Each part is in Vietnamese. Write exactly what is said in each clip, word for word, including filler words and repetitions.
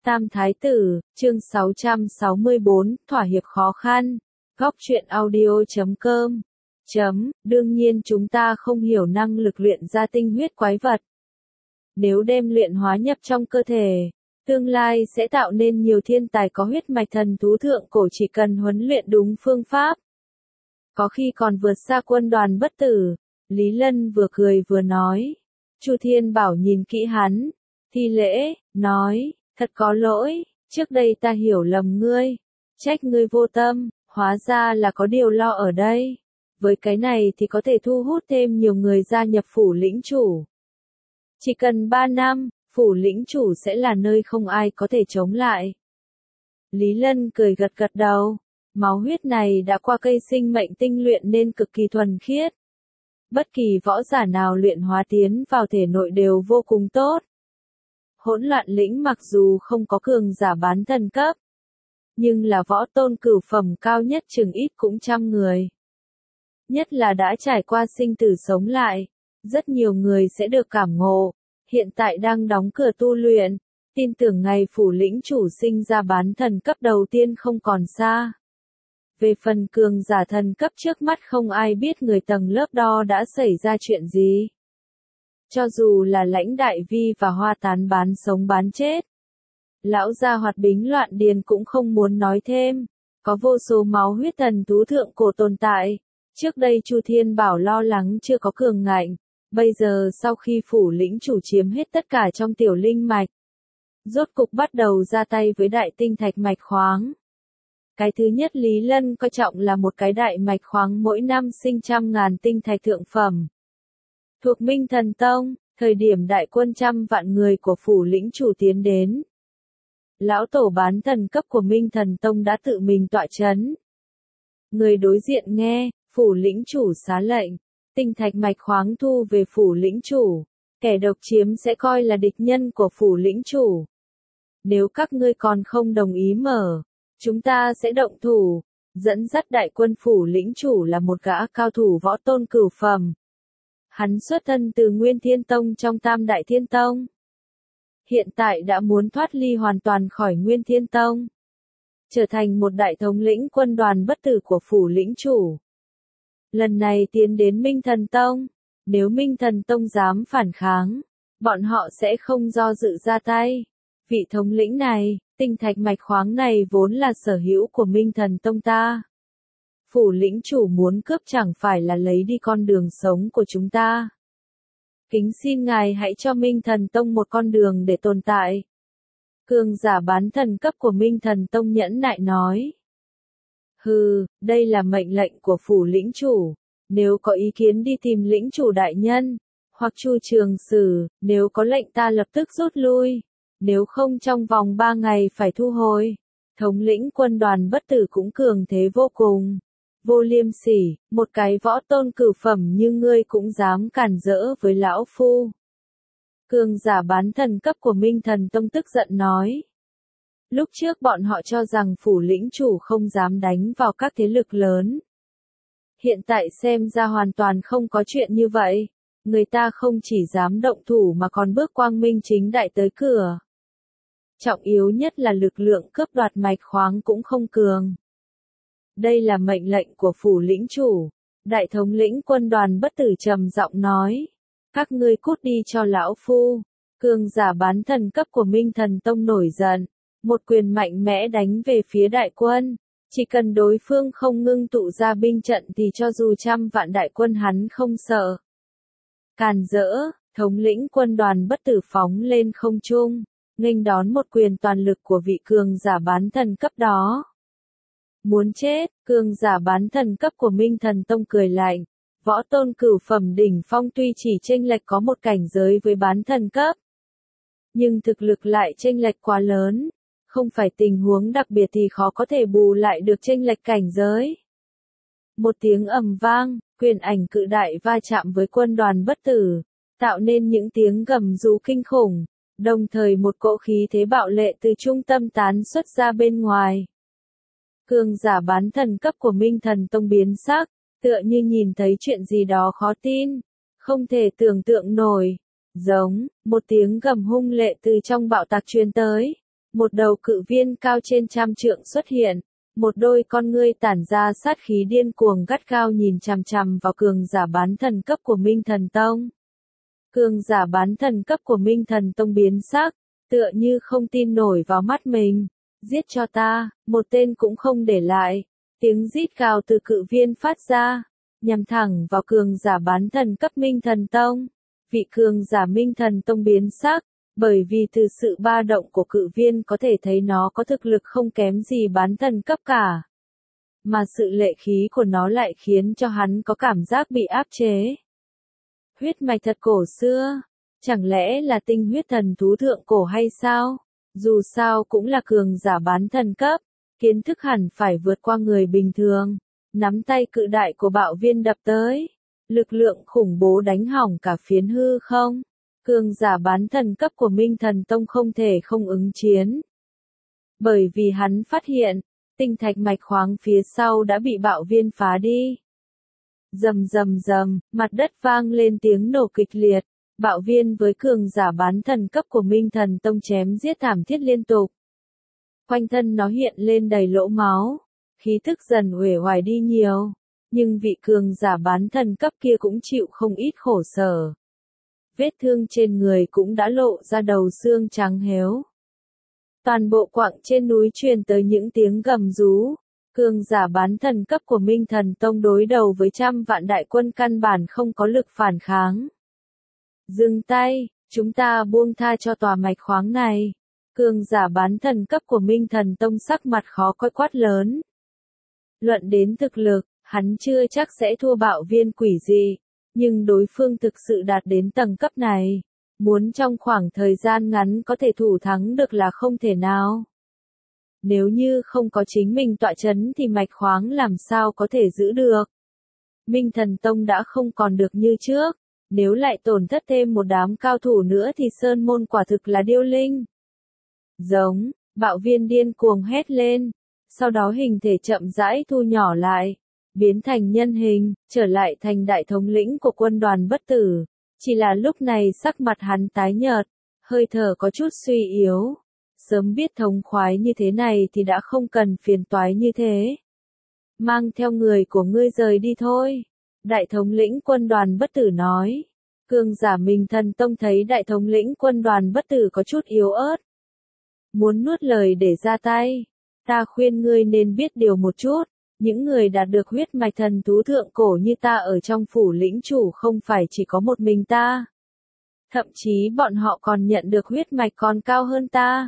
Tam Thái Tử, chương sáu trăm sáu mươi bốn, thỏa hiệp khó khăn. Góc truyện audio chấm com. Chấm, đương nhiên chúng ta không hiểu năng lực luyện ra tinh huyết quái vật. Nếu đem luyện hóa nhập trong cơ thể, tương lai sẽ tạo nên nhiều thiên tài có huyết mạch thần thú thượng cổ chỉ cần huấn luyện đúng phương pháp. Có khi còn vượt xa quân đoàn bất tử. Lý Lân vừa cười vừa nói. Chu Thiên Bảo nhìn kỹ hắn, thi lễ, nói, thật có lỗi, trước đây ta hiểu lầm ngươi, trách ngươi vô tâm, hóa ra là có điều lo ở đây. Với cái này thì có thể thu hút thêm nhiều người gia nhập phủ lĩnh chủ. Chỉ cần ba năm, phủ lĩnh chủ sẽ là nơi không ai có thể chống lại. Lý Lân cười gật gật đầu, máu huyết này đã qua cây sinh mệnh tinh luyện nên cực kỳ thuần khiết. Bất kỳ võ giả nào luyện hóa tiến vào thể nội đều vô cùng tốt. Hỗn loạn lĩnh mặc dù không có cường giả bán thần cấp, nhưng là võ tôn cửu phẩm cao nhất chừng ít cũng trăm người. Nhất là đã trải qua sinh tử sống lại, rất nhiều người sẽ được cảm ngộ, hiện tại đang đóng cửa tu luyện, tin tưởng ngày phủ lĩnh chủ sinh ra bán thần cấp đầu tiên không còn xa. Về phần cường giả thần cấp trước mắt không ai biết người tầng lớp đó đã xảy ra chuyện gì. Cho dù là Lãnh Đại Vi và Hoa Tán bán sống bán chết. Lão gia Hoạt Bính Loạn Điền cũng không muốn nói thêm. Có vô số máu huyết thần thú thượng cổ tồn tại. Trước đây Chu Thiên Bảo lo lắng chưa có cường ngạnh. Bây giờ sau khi phủ lĩnh chủ chiếm hết tất cả trong tiểu linh mạch. Rốt cục bắt đầu ra tay với đại tinh thạch mạch khoáng. Cái thứ nhất Lý Lân coi trọng là một cái đại mạch khoáng mỗi năm sinh trăm ngàn tinh thạch thượng phẩm. Thuộc Minh Thần Tông, thời điểm đại quân trăm vạn người của phủ lĩnh chủ tiến đến. Lão tổ bán thần cấp của Minh Thần Tông đã tự mình tọa chấn. Người đối diện nghe, phủ lĩnh chủ xá lệnh, tinh thạch mạch khoáng thu về phủ lĩnh chủ, kẻ độc chiếm sẽ coi là địch nhân của phủ lĩnh chủ. Nếu các ngươi còn không đồng ý mở, chúng ta sẽ động thủ. Dẫn dắt đại quân phủ lĩnh chủ là một gã cao thủ võ tôn cửu phẩm. Hắn xuất thân từ Nguyên Thiên Tông trong Tam Đại Thiên Tông. Hiện tại đã muốn thoát ly hoàn toàn khỏi Nguyên Thiên Tông. Trở thành một đại thống lĩnh quân đoàn bất tử của phủ lĩnh chủ. Lần này tiến đến Minh Thần Tông. Nếu Minh Thần Tông dám phản kháng, bọn họ sẽ không do dự ra tay. Vị thống lĩnh này, tinh thạch mạch khoáng này vốn là sở hữu của Minh Thần Tông ta. Phủ lĩnh chủ muốn cướp chẳng phải là lấy đi con đường sống của chúng ta. Kính xin ngài hãy cho Minh Thần Tông một con đường để tồn tại. Cường giả bán thần cấp của Minh Thần Tông nhẫn nại nói. Hừ, đây là mệnh lệnh của phủ lĩnh chủ. Nếu có ý kiến đi tìm lĩnh chủ đại nhân, hoặc Chu Trường Sử, nếu có lệnh ta lập tức rút lui. Nếu không trong vòng ba ngày phải thu hồi. Thống lĩnh quân đoàn bất tử cũng cường thế vô cùng. Vô liêm sỉ, một cái võ tôn cửu phẩm như ngươi cũng dám cản rỡ với lão phu. Cường giả bán thần cấp của Minh Thần Tông tức giận nói. Lúc trước bọn họ cho rằng phủ lĩnh chủ không dám đánh vào các thế lực lớn. Hiện tại xem ra hoàn toàn không có chuyện như vậy. Người ta không chỉ dám động thủ mà còn bước quang minh chính đại tới cửa. Trọng yếu nhất là lực lượng cướp đoạt mạch khoáng cũng không cường. Đây là mệnh lệnh của phủ lĩnh chủ. Đại thống lĩnh quân đoàn bất tử trầm giọng nói. Các ngươi cút đi cho lão phu. Cường giả bán thần cấp của Minh Thần Tông nổi giận. Một quyền mạnh mẽ đánh về phía đại quân. Chỉ cần đối phương không ngưng tụ ra binh trận thì cho dù trăm vạn đại quân hắn không sợ. Càn rỡ, thống lĩnh quân đoàn bất tử phóng lên không trung. Nghênh đón một quyền toàn lực của vị cường giả bán thần cấp đó. Muốn chết, cường giả bán thần cấp của Minh Thần Tông cười lạnh. Võ tôn cửu phẩm đỉnh phong tuy chỉ chênh lệch có một cảnh giới với bán thần cấp. Nhưng thực lực lại chênh lệch quá lớn. Không phải tình huống đặc biệt thì khó có thể bù lại được chênh lệch cảnh giới. Một tiếng ầm vang, quyền ảnh cự đại va chạm với quân đoàn bất tử. Tạo nên những tiếng gầm rú kinh khủng. Đồng thời một cỗ khí thế bạo lệ từ trung tâm tán xuất ra bên ngoài. Cường giả bán thần cấp của Minh Thần Tông biến sắc, tựa như nhìn thấy chuyện gì đó khó tin, không thể tưởng tượng nổi. Giống, một tiếng gầm hung lệ từ trong bạo tạc truyền tới. Một đầu cự viên cao trên trăm trượng xuất hiện, một đôi con ngươi tản ra sát khí điên cuồng gắt gao nhìn chằm chằm vào cường giả bán thần cấp của Minh Thần Tông. Cường giả bán thần cấp của Minh Thần Tông biến sắc, tựa như không tin nổi vào mắt mình. Giết cho ta, một tên cũng không để lại. Tiếng rít gào từ cự viên phát ra, nhằm thẳng vào cường giả bán thần cấp Minh Thần Tông. Vị cường giả Minh Thần Tông biến sắc, bởi vì từ sự ba động của cự viên có thể thấy nó có thực lực không kém gì bán thần cấp cả. Mà sự lệ khí của nó lại khiến cho hắn có cảm giác bị áp chế. Huyết mạch thật cổ xưa, chẳng lẽ là tinh huyết thần thú thượng cổ hay sao? Dù sao cũng là cường giả bán thần cấp, kiến thức hẳn phải vượt qua người bình thường. Nắm tay cự đại của bạo viên đập tới, lực lượng khủng bố đánh hỏng cả phiến hư không. Cường giả bán thần cấp của Minh Thần Tông không thể không ứng chiến. Bởi vì hắn phát hiện, tinh thạch mạch khoáng phía sau đã bị bạo viên phá đi. Rầm rầm rầm, mặt đất vang lên tiếng nổ kịch liệt, bạo viên với cường giả bán thần cấp của Minh Thần Tông chém giết thảm thiết liên tục. Quanh thân nó hiện lên đầy lỗ máu, khí thức dần uể oải đi nhiều, nhưng vị cường giả bán thần cấp kia cũng chịu không ít khổ sở. Vết thương trên người cũng đã lộ ra đầu xương trắng héo. Toàn bộ quặng trên núi truyền tới những tiếng gầm rú. Cường giả bán thần cấp của Minh Thần Tông đối đầu với trăm vạn đại quân căn bản không có lực phản kháng. Dừng tay, chúng ta buông tha cho tòa mạch khoáng này. Cường giả bán thần cấp của Minh Thần Tông sắc mặt khó coi quát lớn. Luận đến thực lực, hắn chưa chắc sẽ thua bạo viên quỷ dị, nhưng đối phương thực sự đạt đến tầng cấp này. Muốn trong khoảng thời gian ngắn có thể thủ thắng được là không thể nào. Nếu như không có chính mình tọa chấn thì mạch khoáng làm sao có thể giữ được. Minh Thần Tông đã không còn được như trước, nếu lại tổn thất thêm một đám cao thủ nữa thì Sơn Môn quả thực là điêu linh. Giống, bạo viên điên cuồng hét lên, sau đó hình thể chậm rãi thu nhỏ lại, biến thành nhân hình, trở lại thành đại thống lĩnh của quân đoàn bất tử. Chỉ là lúc này sắc mặt hắn tái nhợt, hơi thở có chút suy yếu. Sớm biết thống khoái như thế này thì đã không cần phiền toái như thế. Mang theo người của ngươi rời đi thôi. Đại thống lĩnh quân đoàn bất tử nói. Cường giả Minh Thần Tông thấy đại thống lĩnh quân đoàn bất tử có chút yếu ớt. Muốn nuốt lời để ra tay. Ta khuyên ngươi nên biết điều một chút. Những người đạt được huyết mạch thần thú thượng cổ như ta ở trong phủ lĩnh chủ không phải chỉ có một mình ta. Thậm chí bọn họ còn nhận được huyết mạch còn cao hơn ta.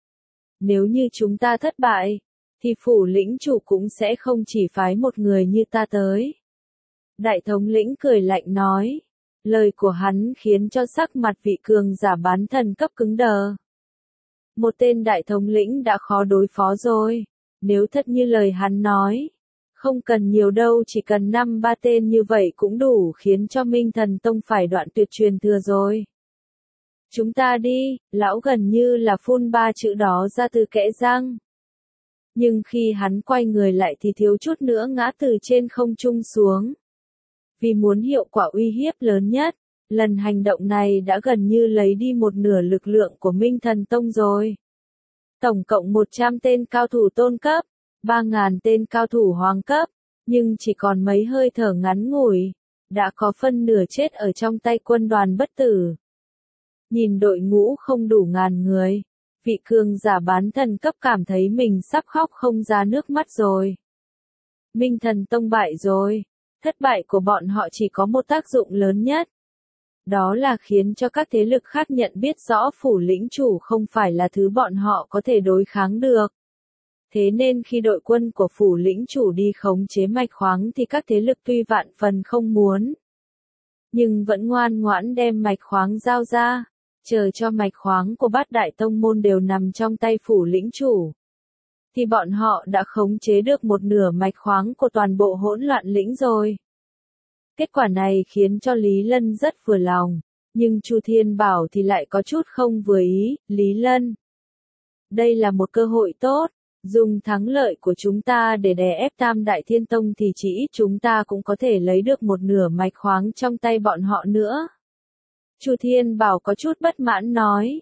Nếu như chúng ta thất bại, thì phủ lĩnh chủ cũng sẽ không chỉ phái một người như ta tới. Đại thống lĩnh cười lạnh nói. Lời của hắn khiến cho sắc mặt vị cường giả bán thần cấp cứng đờ. Một tên đại thống lĩnh đã khó đối phó rồi. Nếu thật như lời hắn nói, không cần nhiều đâu, chỉ cần năm ba tên như vậy cũng đủ khiến cho Minh Thần Tông phải đoạn tuyệt truyền thừa rồi. Chúng ta đi, lão gần như là phun ba chữ đó ra từ kẽ răng. Nhưng khi hắn quay người lại thì thiếu chút nữa ngã từ trên không trung xuống. Vì muốn hiệu quả uy hiếp lớn nhất, lần hành động này đã gần như lấy đi một nửa lực lượng của Minh Thần Tông rồi. Tổng cộng một trăm tên cao thủ tôn cấp, ba nghìn tên cao thủ hoàng cấp, nhưng chỉ còn mấy hơi thở ngắn ngủi, đã có phân nửa chết ở trong tay quân đoàn bất tử. Nhìn đội ngũ không đủ ngàn người, vị cường giả bán thần cấp cảm thấy mình sắp khóc không ra nước mắt rồi. Minh Thần Tông bại rồi, thất bại của bọn họ chỉ có một tác dụng lớn nhất. Đó là khiến cho các thế lực khác nhận biết rõ phủ lĩnh chủ không phải là thứ bọn họ có thể đối kháng được. Thế nên khi đội quân của phủ lĩnh chủ đi khống chế mạch khoáng thì các thế lực tuy vạn phần không muốn, nhưng vẫn ngoan ngoãn đem mạch khoáng giao ra, chờ cho mạch khoáng của bát đại tông môn đều nằm trong tay phủ lĩnh chủ. Thì bọn họ đã khống chế được một nửa mạch khoáng của toàn bộ hỗn loạn lĩnh rồi. Kết quả này khiến cho Lý Lân rất vừa lòng, nhưng Chu Thiên Bảo thì lại có chút không vừa ý. Lý Lân, đây là một cơ hội tốt, dùng thắng lợi của chúng ta để đè ép Tam Đại Thiên Tông thì chỉ ít chúng ta cũng có thể lấy được một nửa mạch khoáng trong tay bọn họ nữa. Chu Thiên Bảo có chút bất mãn nói,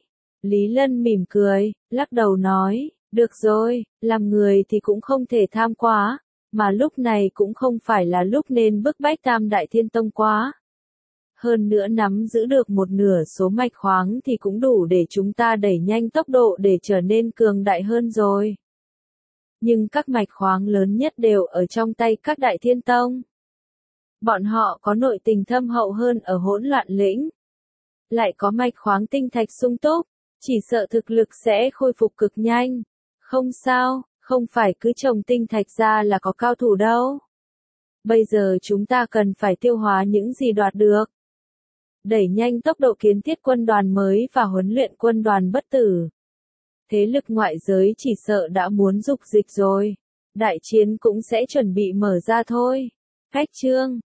Lý Lân mỉm cười, lắc đầu nói, được rồi, làm người thì cũng không thể tham quá, mà lúc này cũng không phải là lúc nên bức bách Tam Đại Thiên Tông quá. Hơn nữa nắm giữ được một nửa số mạch khoáng thì cũng đủ để chúng ta đẩy nhanh tốc độ để trở nên cường đại hơn rồi. Nhưng các mạch khoáng lớn nhất đều ở trong tay các Đại Thiên Tông. Bọn họ có nội tình thâm hậu hơn ở Hỗn Loạn Lĩnh. Lại có mạch khoáng tinh thạch sung túc, chỉ sợ thực lực sẽ khôi phục cực nhanh. Không sao, không phải cứ trồng tinh thạch ra là có cao thủ đâu. Bây giờ chúng ta cần phải tiêu hóa những gì đoạt được. Đẩy nhanh tốc độ kiến thiết quân đoàn mới và huấn luyện quân đoàn bất tử. Thế lực ngoại giới chỉ sợ đã muốn dục dịch rồi. Đại chiến cũng sẽ chuẩn bị mở ra thôi. Khách chương